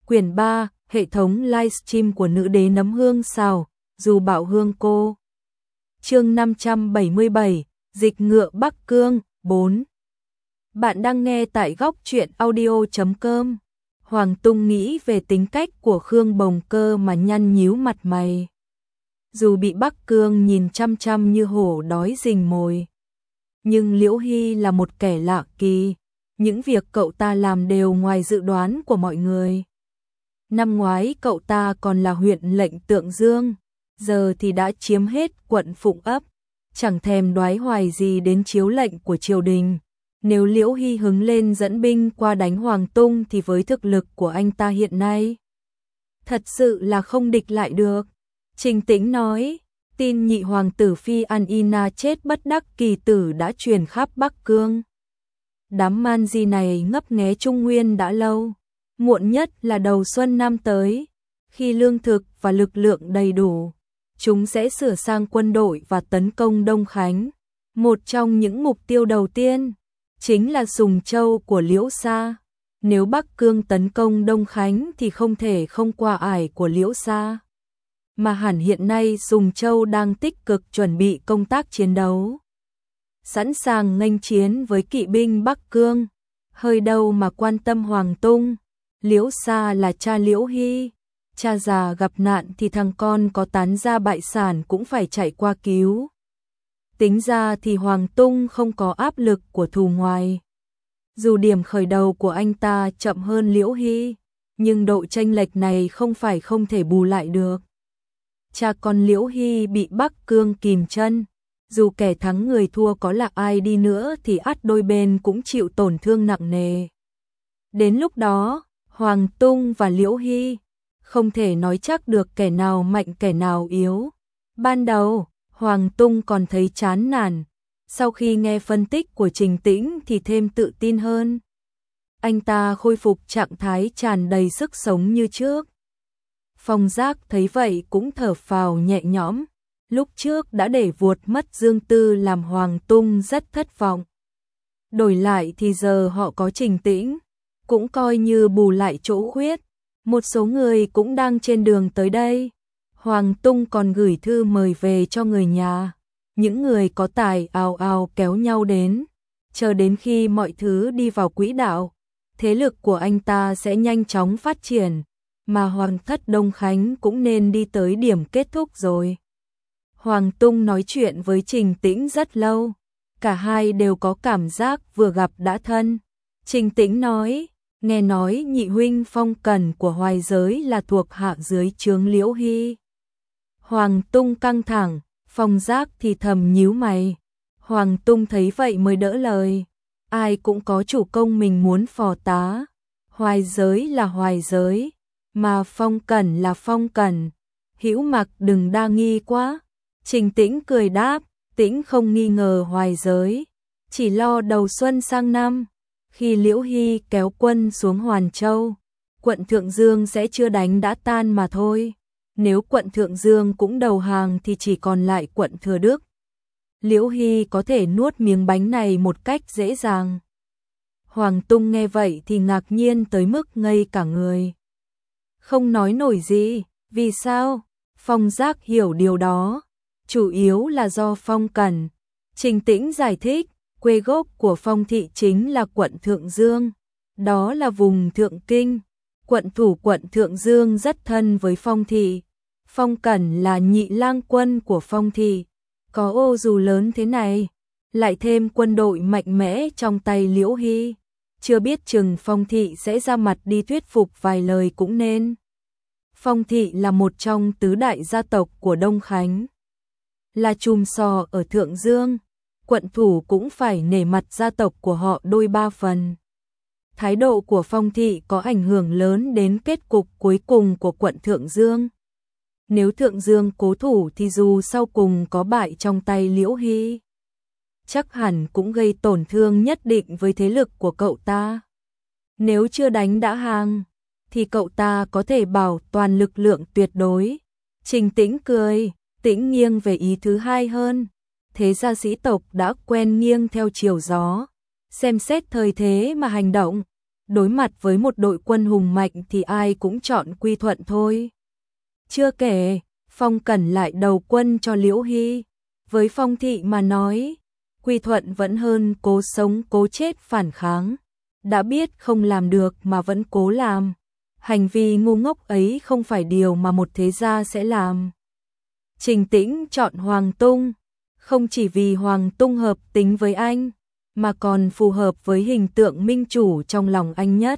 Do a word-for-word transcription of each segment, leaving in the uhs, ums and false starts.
Quyển ba, hệ thống livestream của nữ đế nấm hương xào, dù bạo hương cô. Chương năm trăm bảy mươi bảy, dịch ngựa Bắc Cương, bốn. Bạn đang nghe tại góc truyện audio chấm com. Hoàng Tung nghĩ về tính cách của Khương Bồng Cơ mà nhăn nhíu mặt mày. Dù bị Bắc Cương nhìn chăm chăm như hổ đói rình mồi, nhưng Liễu Hy là một kẻ lạ kỳ, những việc cậu ta làm đều ngoài dự đoán của mọi người. Năm ngoái cậu ta còn là huyện lệnh Tượng Dương, giờ thì đã chiếm hết quận Phụng Ấp, chẳng thèm đoái hoài gì đến chiếu lệnh của triều đình. Nếu Liễu Hy hứng lên dẫn binh qua đánh Hoàng Tung thì với thực lực của anh ta hiện nay, thật sự là không địch lại được. Trình Tĩnh nói, tin nhị hoàng tử Phi An Ina chết bất đắc kỳ tử đã truyền khắp Bắc Cương. Đám man di này ngấp nghé Trung Nguyên đã lâu, muộn nhất là đầu xuân năm tới, khi lương thực và lực lượng đầy đủ, chúng sẽ sửa sang quân đội và tấn công Đông Khánh. Một trong những mục tiêu đầu tiên chính là Sùng Châu của Liễu Sa. Nếu Bắc Cương tấn công Đông Khánh thì không thể không qua ải của Liễu Sa. Mà hẳn hiện nay Sùng Châu đang tích cực chuẩn bị công tác chiến đấu, sẵn sàng nghênh chiến với kỵ binh Bắc Cương. Hơi đâu mà quan tâm Hoàng Tung. Liễu Sa là cha Liễu Hy, cha già gặp nạn thì thằng con có tán gia bại sản cũng phải chạy qua cứu. Tính ra thì Hoàng Tung không có áp lực của thù ngoài. Dù điểm khởi đầu của anh ta chậm hơn Liễu Hy, nhưng độ chênh lệch này không phải không thể bù lại được. Cha con Liễu Hy bị Bắc Cương kìm chân, dù kẻ thắng người thua có là ai đi nữa thì ắt đôi bên cũng chịu tổn thương nặng nề. Đến lúc đó, Hoàng Tung và Liễu Hy không thể nói chắc được kẻ nào mạnh kẻ nào yếu. Ban đầu, Hoàng Tung còn thấy chán nản, sau khi nghe phân tích của Trình Tĩnh thì thêm tự tin hơn. Anh ta khôi phục trạng thái tràn đầy sức sống như trước. Phong Giác thấy vậy cũng thở phào nhẹ nhõm, lúc trước đã để vuột mất Dương Tư làm Hoàng Tung rất thất vọng. Đổi lại thì giờ họ có Trình Tĩnh, cũng coi như bù lại chỗ khuyết. Một số người cũng đang trên đường tới đây. Hoàng Tung còn gửi thư mời về cho người nhà. Những người có tài ào ào kéo nhau đến. Chờ đến khi mọi thứ đi vào quỹ đạo, thế lực của anh ta sẽ nhanh chóng phát triển, mà Hoàng thất Đông Khánh cũng nên đi tới điểm kết thúc rồi. Hoàng Tung nói chuyện với Trình Tĩnh rất lâu. Cả hai đều có cảm giác vừa gặp đã thân. Trình Tĩnh nói, nghe nói nhị huynh Phong Cẩn của Hoài Giới là thuộc hạ dưới trướng Liễu Hy. Hoàng Tung căng thẳng, Phong Giác thì thầm nhíu mày. Hoàng Tung thấy vậy mới đỡ lời. Ai cũng có chủ công mình muốn phò tá. Hoài Giới là Hoài Giới, mà Phong Cẩn là Phong Cẩn. Hữu Mặc đừng đa nghi quá. Trình Tĩnh cười đáp, Tĩnh không nghi ngờ Hoài Giới, chỉ lo đầu xuân sang năm, khi Liễu Hy kéo quân xuống Hoàn Châu, quận Thượng Dương sẽ chưa đánh đã tan mà thôi. Nếu quận Thượng Dương cũng đầu hàng thì chỉ còn lại quận Thừa Đức. Liễu Hy có thể nuốt miếng bánh này một cách dễ dàng. Hoàng Tung nghe vậy thì ngạc nhiên tới mức ngây cả người. Không nói nổi gì, vì sao? Phong Giác hiểu điều đó, chủ yếu là do Phong Cẩn. Trình Tĩnh giải thích, quê gốc của Phong thị chính là quận Thượng Dương, đó là vùng Thượng Kinh. Quận thủ quận Thượng Dương rất thân với Phong thị. Phong Cẩn là nhị lang quân của Phong thị, có ô dù lớn thế này, lại thêm quân đội mạnh mẽ trong tay Liễu Hy, chưa biết chừng Phong thị sẽ ra mặt đi thuyết phục vài lời cũng nên. Phong thị là một trong tứ đại gia tộc của Đông Khánh, là chùm sò ở Thượng Dương, quận thủ cũng phải nể mặt gia tộc của họ đôi ba phần. Thái độ của Phong thị có ảnh hưởng lớn đến kết cục cuối cùng của quận Thượng Dương. Nếu Thượng Dương cố thủ thì dù sau cùng có bại trong tay Liễu Hy, chắc hẳn cũng gây tổn thương nhất định với thế lực của cậu ta. Nếu chưa đánh đã hàng, thì cậu ta có thể bảo toàn lực lượng tuyệt đối. Trình Tĩnh cười, Tĩnh nghiêng về ý thứ hai hơn. Thế gia sĩ tộc đã quen nghiêng theo chiều gió, xem xét thời thế mà hành động. đối mặt với một đội quân hùng mạnh thì ai cũng chọn quy thuận thôi. Chưa kể, Phong Cẩn lại đầu quân cho Liễu Hy. Với Phong thị mà nói, quy thuận vẫn hơn cố sống cố chết phản kháng. Đã biết không làm được mà vẫn cố làm. Hành vi ngu ngốc ấy không phải điều mà một thế gia sẽ làm. Trình Tĩnh chọn Hoàng Tung, không chỉ vì Hoàng Tung hợp tính với anh, mà còn phù hợp với hình tượng minh chủ trong lòng anh nhất.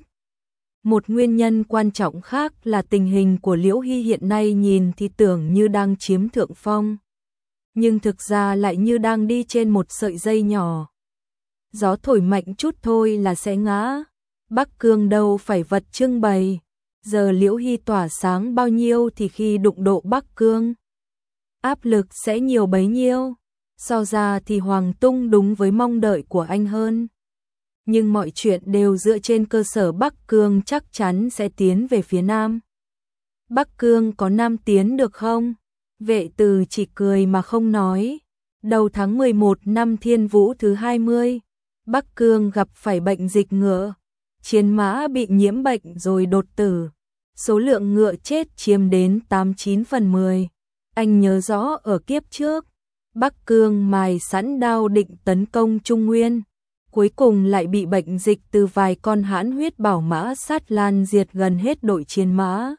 Một nguyên nhân quan trọng khác là tình hình của Liễu Hy hiện nay nhìn thì tưởng như đang chiếm thượng phong, nhưng thực ra lại như đang đi trên một sợi dây nhỏ. Gió thổi mạnh chút thôi là sẽ ngã. Bắc Cương đâu phải vật trưng bày. Giờ Liễu Hy tỏa sáng bao nhiêu thì khi đụng độ Bắc Cương, áp lực sẽ nhiều bấy nhiêu. So ra thì Hoàng Tung đúng với mong đợi của anh hơn. Nhưng mọi chuyện đều dựa trên cơ sở Bắc Cương chắc chắn sẽ tiến về phía Nam. Bắc Cương có Nam tiến được không? Vệ Từ chỉ cười mà không nói. Đầu tháng mười một năm Thiên Vũ thứ hai mươi, Bắc Cương gặp phải bệnh dịch ngựa. Chiến mã bị nhiễm bệnh rồi đột tử. Số lượng ngựa chết chiếm đến tám chín phần mười. Anh nhớ rõ ở kiếp trước, Bắc Cương mài sẵn đao định tấn công Trung Nguyên. Cuối cùng lại bị bệnh dịch từ vài con hãn huyết bảo mã sát lan diệt gần hết đội chiến mã.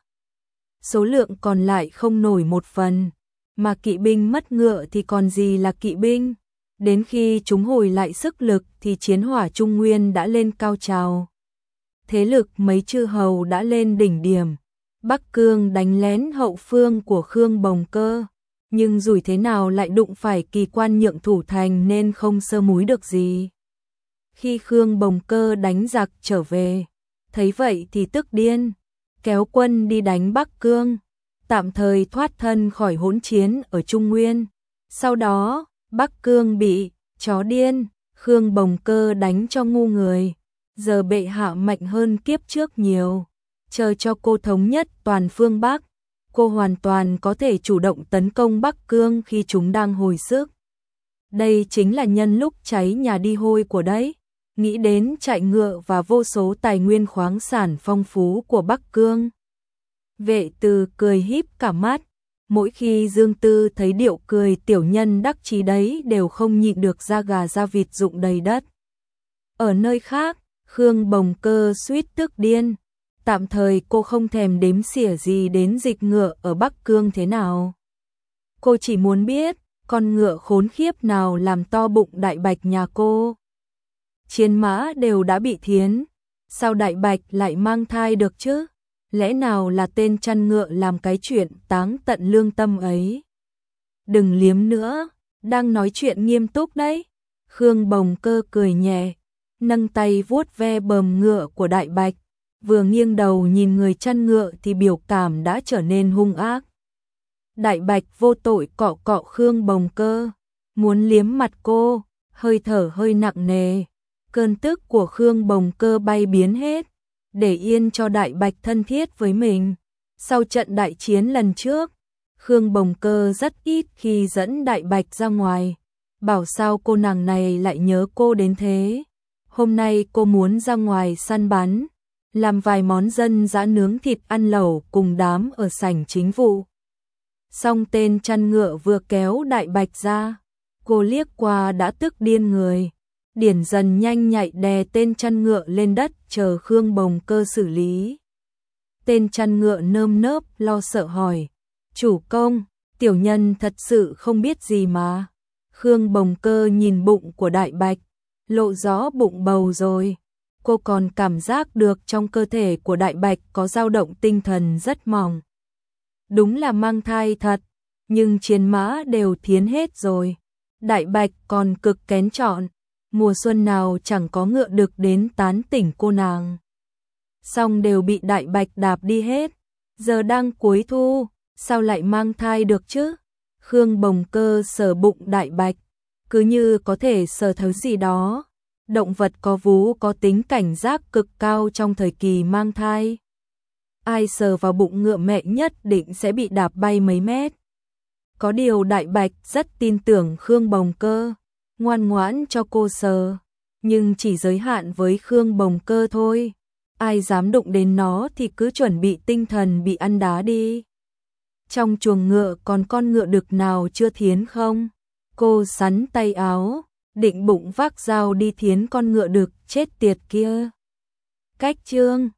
Số lượng còn lại không nổi một phần, mà kỵ binh mất ngựa thì còn gì là kỵ binh. Đến khi chúng hồi lại sức lực thì chiến hỏa Trung Nguyên đã lên cao trào. Thế lực mấy chư hầu đã lên đỉnh điểm. Bắc Cương đánh lén hậu phương của Khương Bồng Cơ, nhưng rủi thế nào lại đụng phải Kỳ Quan nhượng thủ thành nên không sơ múi được gì. Khi Khương Bồng Cơ đánh giặc trở về, thấy vậy thì tức điên, kéo quân đi đánh Bắc Cương, tạm thời thoát thân khỏi hỗn chiến ở Trung Nguyên. Sau đó, Bắc Cương bị chó điên, Khương Bồng Cơ đánh cho ngu người. Giờ bệ hạ mạnh hơn kiếp trước nhiều, chờ cho cô thống nhất toàn phương Bắc, cô hoàn toàn có thể chủ động tấn công Bắc Cương khi chúng đang hồi sức. Đây chính là nhân lúc cháy nhà đi hôi của đấy. Nghĩ đến trại ngựa và vô số tài nguyên khoáng sản phong phú của Bắc Cương, Vệ Từ cười híp cả mắt. Mỗi khi Dương Tư thấy điệu cười tiểu nhân đắc chí đấy đều không nhịn được da gà da vịt rụng đầy đất. Ở nơi khác, Khương Bồng Cơ suýt tức điên. Tạm thời cô không thèm đếm xỉa gì đến dịch ngựa ở Bắc Cương thế nào. Cô chỉ muốn biết con ngựa khốn khiếp nào làm to bụng Đại Bạch nhà cô. Chiến mã đều đã bị thiến, sao Đại Bạch lại mang thai được chứ? Lẽ nào là tên chăn ngựa làm cái chuyện táng tận lương tâm ấy? Đừng liếm nữa, đang nói chuyện nghiêm túc đấy. Khương Bồng Cơ cười nhẹ, nâng tay vuốt ve bờm ngựa của Đại Bạch, vừa nghiêng đầu nhìn người chăn ngựa thì biểu cảm đã trở nên hung ác. Đại Bạch vô tội cọ cọ Khương Bồng Cơ, muốn liếm mặt cô, hơi thở hơi nặng nề. Cơn tức của Khương Bồng Cơ bay biến hết, để yên cho Đại Bạch thân thiết với mình. Sau trận đại chiến lần trước, Khương Bồng Cơ rất ít khi dẫn Đại Bạch ra ngoài. Bảo sao cô nàng này lại nhớ cô đến thế. Hôm nay cô muốn ra ngoài săn bắn, làm vài món dân dã nướng thịt ăn lẩu cùng đám ở sảnh chính vụ. Xong tên chăn ngựa vừa kéo Đại Bạch ra, cô liếc qua đã tức điên người. Điển Dần nhanh nhạy đè tên chăn ngựa lên đất chờ Khương Bồng Cơ xử lý. Tên chăn ngựa nơm nớp lo sợ hỏi, chủ công, tiểu nhân thật sự không biết gì mà. Khương Bồng Cơ nhìn bụng của Đại Bạch, lộ rõ bụng bầu rồi. Cô còn cảm giác được trong cơ thể của Đại Bạch có dao động tinh thần rất mỏng. Đúng là mang thai thật, nhưng chiến mã đều thiến hết rồi. Đại Bạch còn cực kén chọn, mùa xuân nào chẳng có ngựa đực đến tán tỉnh cô nàng. Xong đều bị Đại Bạch đạp đi hết, giờ đang cuối thu, sao lại mang thai được chứ? Khương Bồng Cơ sờ bụng Đại Bạch, cứ như có thể sờ thứ gì đó. Động vật có vú có tính cảnh giác cực cao trong thời kỳ mang thai. Ai sờ vào bụng ngựa mẹ nhất định sẽ bị đạp bay mấy mét. Có điều Đại Bạch rất tin tưởng Khương Bồng Cơ, ngoan ngoãn cho cô sờ, nhưng chỉ giới hạn với Khương Bồng Cơ thôi. ai dám đụng đến nó thì cứ chuẩn bị tinh thần bị ăn đá đi. Trong chuồng ngựa còn con ngựa đực nào chưa thiến không? Cô sắn tay áo, định bụng vác dao đi thiến con ngựa đực chết tiệt kia. Cách chương